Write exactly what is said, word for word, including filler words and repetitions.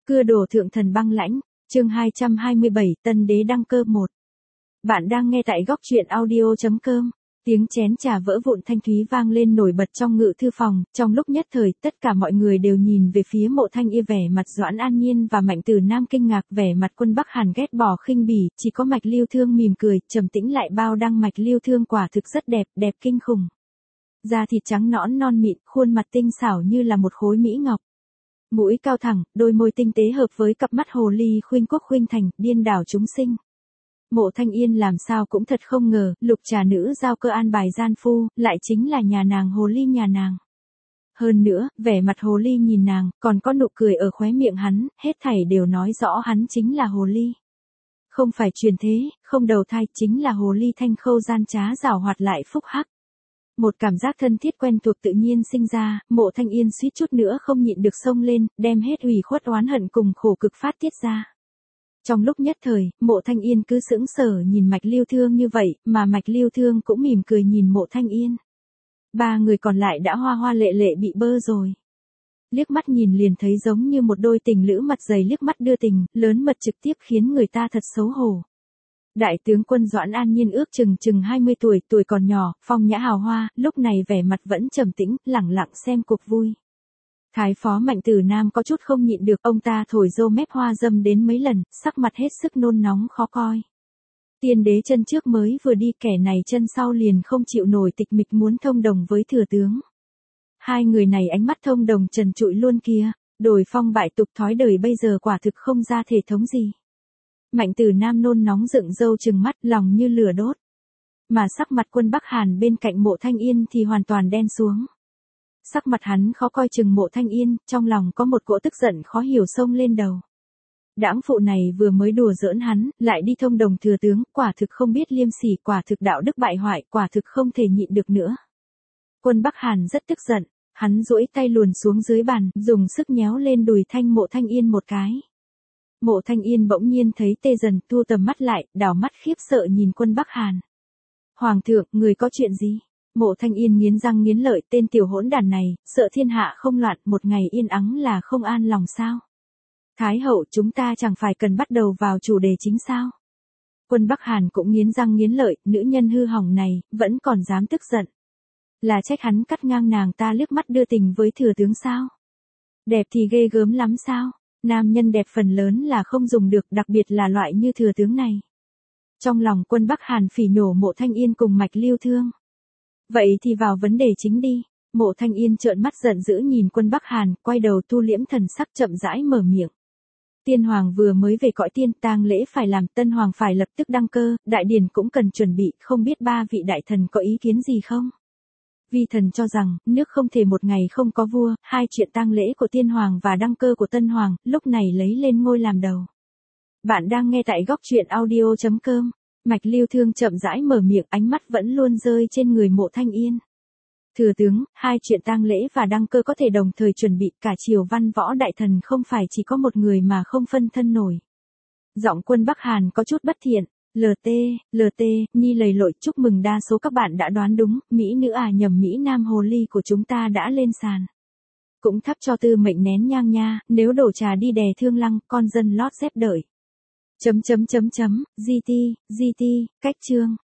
Cưa đổ thượng thần băng lãnh, chương hai trăm hai mươi bảy, Tân đế đăng cơ một. Bạn đang nghe tại góc truyện audio chấm com. Tiếng chén trà vỡ vụn thanh thúy vang lên nổi bật trong ngự thư phòng, trong lúc nhất thời, tất cả mọi người đều nhìn về phía Mộ Thanh Y, vẻ mặt Doãn An Nhiên và Mạnh Tử Nam kinh ngạc, vẻ mặt Quân Bắc Hàn ghét bỏ khinh bỉ, chỉ có Mạch Lưu Thương mỉm cười, trầm tĩnh lại bao đăng. Mạch Lưu Thương quả thực rất đẹp, đẹp kinh khủng. Da thịt trắng nõn non mịn, khuôn mặt tinh xảo như là một khối mỹ ngọc. Mũi cao thẳng, đôi môi tinh tế hợp với cặp mắt hồ ly khuynh quốc khuynh thành, điên đảo chúng sinh. Mộ Thanh Yên làm sao cũng thật không ngờ, lục trà nữ giao cơ an bài gian phu, lại chính là nhà nàng hồ ly nhà nàng. Hơn nữa, vẻ mặt hồ ly nhìn nàng, còn có nụ cười ở khóe miệng hắn, hết thảy đều nói rõ hắn chính là hồ ly. Không phải truyền thế, không đầu thai, chính là hồ ly thanh khâu gian trá giảo hoạt lại phúc hắc. Một cảm giác thân thiết quen thuộc tự nhiên sinh ra, Mộ Thanh Yên suýt chút nữa không nhịn được xông lên, đem hết ủy khuất oán hận cùng khổ cực phát tiết ra. Trong lúc nhất thời, Mộ Thanh Yên cứ sững sờ nhìn Mạch Lưu Thương như vậy, mà Mạch Lưu Thương cũng mỉm cười nhìn Mộ Thanh Yên. Ba người còn lại đã hoa hoa lệ lệ bị bơ rồi. Liếc mắt nhìn liền thấy giống như một đôi tình lữ mặt dày liếc mắt đưa tình, lớn mật trực tiếp khiến người ta thật xấu hổ. Đại tướng quân Doãn An Nhiên ước chừng chừng hai mươi tuổi, tuổi còn nhỏ, phong nhã hào hoa, lúc này vẻ mặt vẫn trầm tĩnh, lẳng lặng xem cuộc vui. Thái phó Mạnh Tử Nam có chút không nhịn được, ông ta thổi râu mép hoa dâm đến mấy lần, sắc mặt hết sức nôn nóng khó coi. Tiên đế chân trước mới vừa đi, kẻ này chân sau liền không chịu nổi tịch mịch muốn thông đồng với thừa tướng. Hai người này ánh mắt thông đồng trần trụi luôn kia, đổi phong bại tục thói đời bây giờ quả thực không ra thể thống gì. Mạnh Tử Nam nôn nóng dựng râu trừng mắt, lòng như lửa đốt. Mà sắc mặt Quân Bắc Hàn bên cạnh Mộ Thanh Yên thì hoàn toàn đen xuống. Sắc mặt hắn khó coi chừng Mộ Thanh Yên, trong lòng có một cỗ tức giận khó hiểu xông lên đầu. Đãng phụ này vừa mới đùa giỡn hắn, lại đi thông đồng thừa tướng, quả thực không biết liêm sỉ, quả thực đạo đức bại hoại, quả thực không thể nhịn được nữa. Quân Bắc Hàn rất tức giận, hắn duỗi tay luồn xuống dưới bàn, dùng sức nhéo lên đùi thanh Mộ Thanh Yên một cái. Mộ Thanh Yên bỗng nhiên thấy tê dần, thu tầm mắt lại, đảo mắt khiếp sợ nhìn Quân Bắc Hàn. Hoàng thượng, người có chuyện gì? Mộ Thanh Yên nghiến răng nghiến lợi, tên tiểu hỗn đản này, sợ thiên hạ không loạn, một ngày yên ắng là không an lòng sao? Thái hậu, chúng ta chẳng phải cần bắt đầu vào chủ đề chính sao? Quân Bắc Hàn cũng nghiến răng nghiến lợi, nữ nhân hư hỏng này, vẫn còn dám tức giận. Là trách hắn cắt ngang nàng ta liếc mắt đưa tình với thừa tướng sao? Đẹp thì ghê gớm lắm sao? Nam nhân đẹp phần lớn là không dùng được, đặc biệt là loại như thừa tướng này. Trong lòng Quân Bắc Hàn phỉ nhổ Mộ Thanh Yên cùng Mạch Lưu Thương. Vậy thì vào vấn đề chính đi. Mộ Thanh Yên trợn mắt giận dữ nhìn Quân Bắc Hàn, quay đầu thu liễm thần sắc chậm rãi mở miệng. Tiên hoàng vừa mới về cõi tiên, tang lễ phải làm, tân hoàng phải lập tức đăng cơ, đại điển cũng cần chuẩn bị, không biết ba vị đại thần có ý kiến gì không? Vi thần cho rằng, nước không thể một ngày không có vua, hai chuyện tang lễ của tiên hoàng và đăng cơ của tân hoàng, lúc này lấy lên ngôi làm đầu. Bạn đang nghe tại góc truyện audio chấm com. Mạch Lưu Thương chậm rãi mở miệng, ánh mắt vẫn luôn rơi trên người Mộ Thanh Yên. Thừa tướng, hai chuyện tang lễ và đăng cơ có thể đồng thời chuẩn bị, cả triều văn võ đại thần không phải chỉ có một người mà không phân thân nổi. Giọng Quân Bắc Hàn có chút bất thiện. lờ tê, lờ tê, nhi lầy lội, chúc mừng đa số các bạn đã đoán đúng, Mỹ nữ à nhầm Mỹ Nam hồ ly của chúng ta đã lên sàn. Cũng thắp cho tư mệnh nén nhang nha, nếu đổ trà đi đè thương lăng, con dân lót xếp đợi. Chấm chấm chấm chấm, giê tê, giê tê, cách chương.